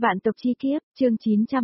Vạn tộc chi kiếp, chương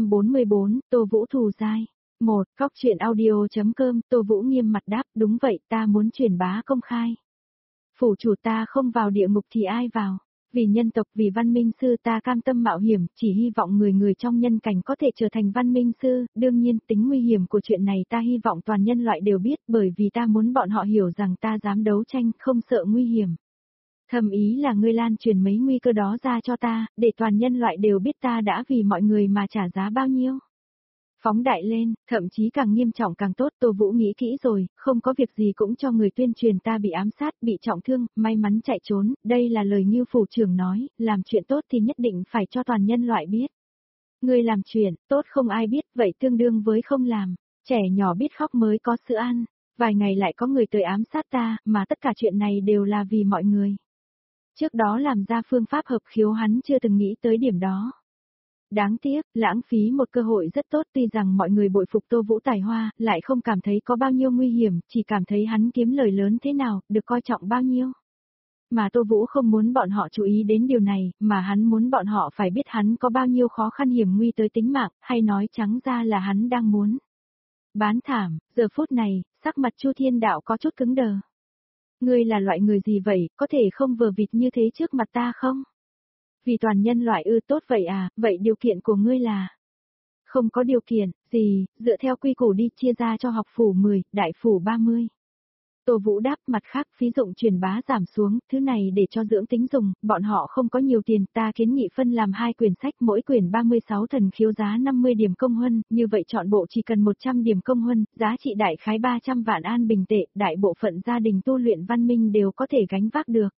944, Tô Vũ thù dai. 1. Cóc truyện audio.com, Tô Vũ nghiêm mặt đáp, đúng vậy, ta muốn truyền bá công khai. Phủ chủ ta không vào địa ngục thì ai vào? Vì nhân tộc, vì văn minh sư ta cam tâm mạo hiểm, chỉ hy vọng người người trong nhân cảnh có thể trở thành văn minh sư, đương nhiên tính nguy hiểm của chuyện này ta hy vọng toàn nhân loại đều biết, bởi vì ta muốn bọn họ hiểu rằng ta dám đấu tranh, không sợ nguy hiểm. Thầm ý là ngươi lan truyền mấy nguy cơ đó ra cho ta, để toàn nhân loại đều biết ta đã vì mọi người mà trả giá bao nhiêu. Phóng đại lên, thậm chí càng nghiêm trọng càng tốt, Tô Vũ nghĩ kỹ rồi, không có việc gì cũng cho người tuyên truyền ta bị ám sát, bị trọng thương, may mắn chạy trốn, đây là lời Ngưu phủ trưởng nói, làm chuyện tốt thì nhất định phải cho toàn nhân loại biết. Ngươi làm chuyện tốt không ai biết, vậy tương đương với không làm, trẻ nhỏ biết khóc mới có sữa ăn, vài ngày lại có người tới ám sát ta, mà tất cả chuyện này đều là vì mọi người. Trước đó làm ra phương pháp hợp khiếu hắn chưa từng nghĩ tới điểm đó. Đáng tiếc, lãng phí một cơ hội rất tốt, tuy rằng mọi người bội phục Tô Vũ tài hoa, lại không cảm thấy có bao nhiêu nguy hiểm, chỉ cảm thấy hắn kiếm lời lớn thế nào, được coi trọng bao nhiêu. Mà Tô Vũ không muốn bọn họ chú ý đến điều này, mà hắn muốn bọn họ phải biết hắn có bao nhiêu khó khăn hiểm nguy tới tính mạng, hay nói trắng ra là hắn đang muốn bán thảm. Giờ phút này, sắc mặt Chu Thiên Đạo có chút cứng đờ. Ngươi là loại người gì vậy, có thể không vờ vịt như thế trước mặt ta không? Vì toàn nhân loại tốt vậy à, vậy điều kiện của ngươi là? Không có điều kiện, gì, dựa theo quy củ đi chia ra cho học phủ 10, đại phủ 30. Tô Vũ đáp, mặt khác phí dụng truyền bá giảm xuống, thứ này để cho dưỡng tính dùng, bọn họ không có nhiều tiền, ta kiến nghị phân làm 2 quyển sách, mỗi quyển 36 thần khiếu giá 50 điểm công huân, như vậy chọn bộ chỉ cần 100 điểm công huân, giá trị đại khái 300 vạn an bình tệ, đại bộ phận gia đình tu luyện văn minh đều có thể gánh vác được.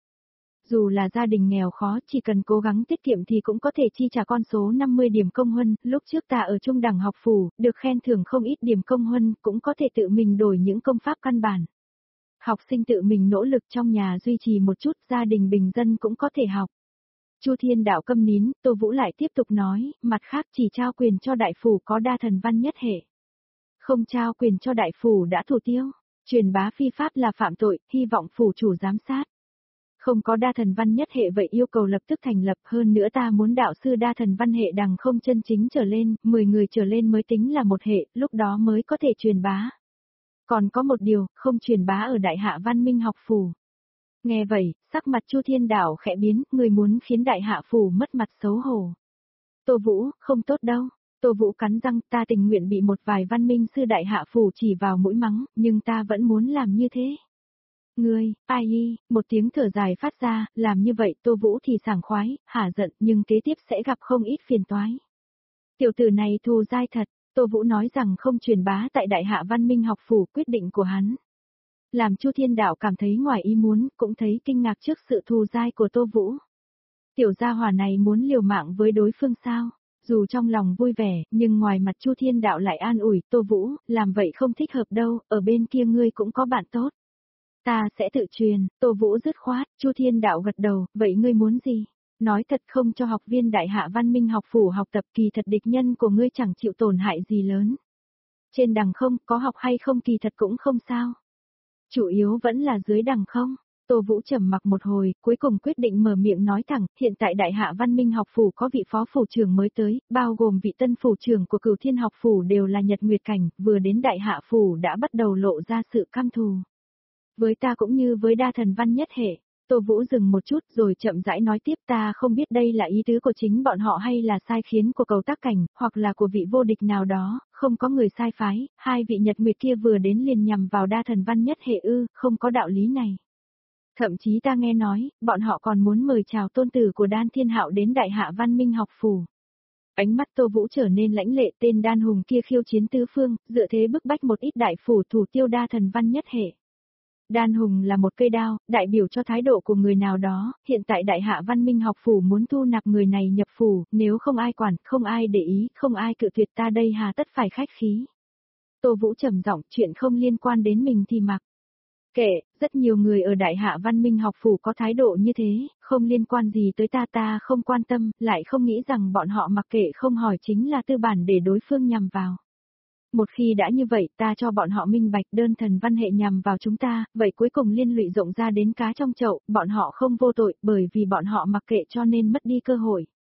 Dù là gia đình nghèo khó, chỉ cần cố gắng tiết kiệm thì cũng có thể chi trả con số 50 điểm công huân, lúc trước ta ở trung đẳng học phủ, được khen thưởng không ít điểm công huân, cũng có thể tự mình đổi những công pháp căn bản. Học sinh tự mình nỗ lực trong nhà duy trì một chút, gia đình bình dân cũng có thể học. Chu Thiên Đạo câm nín, Tô Vũ lại tiếp tục nói, mặt khác chỉ trao quyền cho đại phủ có đa thần văn nhất hệ. Không trao quyền cho đại phủ đã thủ tiêu, truyền bá phi pháp là phạm tội, hy vọng phủ chủ giám sát. Không có đa thần văn nhất hệ vậy yêu cầu lập tức thành lập, hơn nữa ta muốn đạo sư đa thần văn hệ đằng không chân chính trở lên, 10 người trở lên mới tính là một hệ, lúc đó mới có thể truyền bá. Còn có một điều, không truyền bá ở đại hạ văn minh học phủ. Nghe vậy, sắc mặt Chu Thiên Đạo khẽ biến, người muốn khiến đại hạ phủ mất mặt xấu hổ. Tô Vũ, không tốt đâu. Tô Vũ cắn răng, ta tình nguyện bị một vài văn minh sư đại hạ phủ chỉ vào mũi mắng, nhưng ta vẫn muốn làm như thế. Ngươi, ai y, một tiếng thở dài phát ra, làm như vậy Tô Vũ thì sảng khoái, hả giận nhưng kế tiếp sẽ gặp không ít phiền toái. Tiểu tử này thù dai thật, Tô Vũ nói rằng không truyền bá tại đại hạ văn minh học phủ, quyết định của hắn. Làm Chu Thiên Đạo cảm thấy ngoài ý muốn, cũng thấy kinh ngạc trước sự thù dai của Tô Vũ. Tiểu gia hỏa này muốn liều mạng với đối phương sao? Dù trong lòng vui vẻ, nhưng ngoài mặt Chu Thiên Đạo lại an ủi, Tô Vũ, làm vậy không thích hợp đâu, ở bên kia ngươi cũng có bạn tốt. Ta sẽ tự truyền, Tô Vũ dứt khoát, Chu Thiên Đạo gật đầu, vậy ngươi muốn gì? Nói thật không cho học viên đại hạ văn minh học phủ học tập, kỳ thật địch nhân của ngươi chẳng chịu tổn hại gì lớn. Trên đằng không, có học hay không kỳ thật cũng không sao. Chủ yếu vẫn là dưới đằng không. Tô Vũ trầm mặc một hồi, cuối cùng quyết định mở miệng nói thẳng, hiện tại đại hạ văn minh học phủ có vị phó phủ trưởng mới tới, bao gồm vị tân phủ trưởng của Cửu Thiên học phủ đều là Nhật Nguyệt cảnh, vừa đến đại hạ phủ đã bắt đầu lộ ra sự căm thù. Với ta cũng như với đa thần văn nhất hệ. Tô Vũ dừng một chút rồi chậm rãi nói tiếp, ta không biết đây là ý tứ của chính bọn họ hay là sai khiến của cầu tác cảnh, hoặc là của vị vô địch nào đó, không có người sai phái, hai vị Nhật Nguyệt kia vừa đến liền nhằm vào đa thần văn nhất hệ không có đạo lý này. Thậm chí ta nghe nói, bọn họ còn muốn mời chào tôn tử của Đan Thiên Hạo đến đại hạ văn minh học phủ. Ánh mắt Tô Vũ trở nên lãnh lệ, tên Đan Hùng kia khiêu chiến tứ phương, dựa thế bức bách một ít đại phủ thủ tiêu đa thần văn nhất hệ. Đan Hùng là một cây đao, đại biểu cho thái độ của người nào đó, hiện tại đại hạ văn minh học phủ muốn thu nạp người này nhập phủ, nếu không ai quản, không ai để ý, không ai cự tuyệt ta đây hà tất phải khách khí. Tô Vũ trầm giọng, chuyện không liên quan đến mình thì mặc kệ, rất nhiều người ở đại hạ văn minh học phủ có thái độ như thế, không liên quan gì tới ta không quan tâm, lại không nghĩ rằng bọn họ mặc kệ không hỏi chính là tư bản để đối phương nhằm vào. Một khi đã như vậy ta cho bọn họ minh bạch đơn thần văn hệ nhằm vào chúng ta, vậy cuối cùng liên lụy rộng ra đến cá trong chậu, bọn họ không vô tội bởi vì bọn họ mặc kệ cho nên mất đi cơ hội.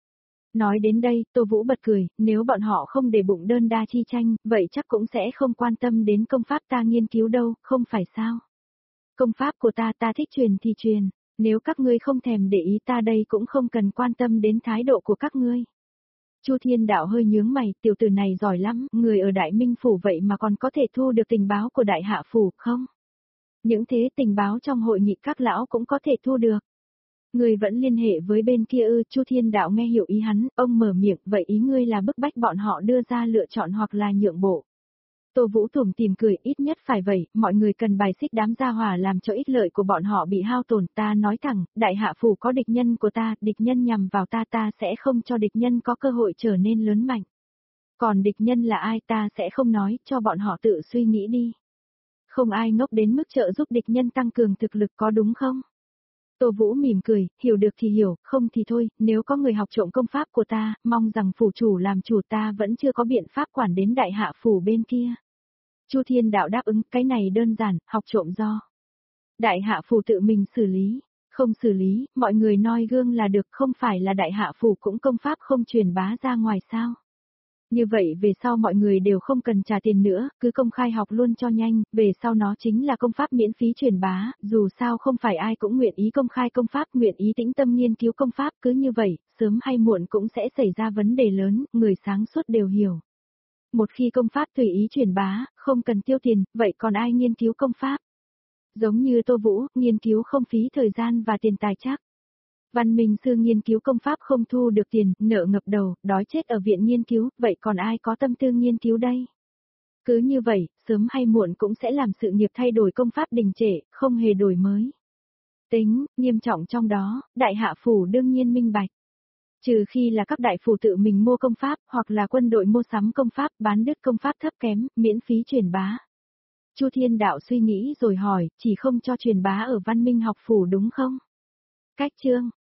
Nói đến đây, Tô Vũ bật cười, nếu bọn họ không để bụng đơn đa chi tranh, vậy chắc cũng sẽ không quan tâm đến công pháp ta nghiên cứu đâu, không phải sao? Công pháp của ta thích truyền thì truyền, nếu các ngươi không thèm để ý ta đây cũng không cần quan tâm đến thái độ của các ngươi. Chu Thiên Đạo hơi nhướng mày, tiểu tử này giỏi lắm, người ở Đại Minh Phủ vậy mà còn có thể thu được tình báo của Đại Hạ Phủ, không? Những thế tình báo trong hội nghị các lão cũng có thể thu được. Người vẫn liên hệ với bên kia ư? Chu Thiên Đạo nghe hiểu ý hắn, ông mở miệng, vậy ý ngươi là bức bách bọn họ đưa ra lựa chọn hoặc là nhượng bộ. Tô Vũ tủm tỉm cười, ít nhất phải vậy, mọi người cần bài xích đám gia hỏa làm cho ích lợi của bọn họ bị hao tổn. Ta nói thẳng, Đại Hạ Phủ có địch nhân của ta, địch nhân nhằm vào ta sẽ không cho địch nhân có cơ hội trở nên lớn mạnh. Còn địch nhân là ai ta sẽ không nói, cho bọn họ tự suy nghĩ đi. Không ai ngốc đến mức trợ giúp địch nhân tăng cường thực lực, có đúng không? Tô Vũ mỉm cười, hiểu được thì hiểu, không thì thôi, nếu có người học trộm công pháp của ta, mong rằng phủ chủ làm chủ, ta vẫn chưa có biện pháp quản đến Đại Hạ Phủ bên kia. Chu Thiên Đạo đáp ứng, cái này đơn giản, học trộm do Đại Hạ Phủ tự mình xử lý, không xử lý, mọi người noi gương là được, không phải là Đại Hạ Phủ cũng công pháp không truyền bá ra ngoài sao. Như vậy về sau mọi người đều không cần trả tiền nữa, cứ công khai học luôn cho nhanh, về sau nó chính là công pháp miễn phí truyền bá, dù sao không phải ai cũng nguyện ý công khai công pháp, nguyện ý tĩnh tâm nghiên cứu công pháp, cứ như vậy, sớm hay muộn cũng sẽ xảy ra vấn đề lớn, người sáng suốt đều hiểu. Một khi công pháp tùy ý truyền bá, không cần tiêu tiền, vậy còn ai nghiên cứu công pháp? Giống như Tô Vũ, nghiên cứu không phí thời gian và tiền tài chắc. Văn Minh Sư nghiên cứu công pháp không thu được tiền, nợ ngập đầu, đói chết ở viện nghiên cứu, vậy còn ai có tâm tư nghiên cứu đây? Cứ như vậy, sớm hay muộn cũng sẽ làm sự nghiệp thay đổi, công pháp đình trệ, không hề đổi mới. Tính, nghiêm trọng trong đó, Đại Hạ Phủ đương nhiên minh bạch. Trừ khi là các đại phủ tự mình mua công pháp, hoặc là quân đội mua sắm công pháp, bán đứt công pháp thấp kém, miễn phí truyền bá. Chu Thiên Đạo suy nghĩ rồi hỏi, chỉ không cho truyền bá ở Văn Minh học phủ đúng không? Cách chương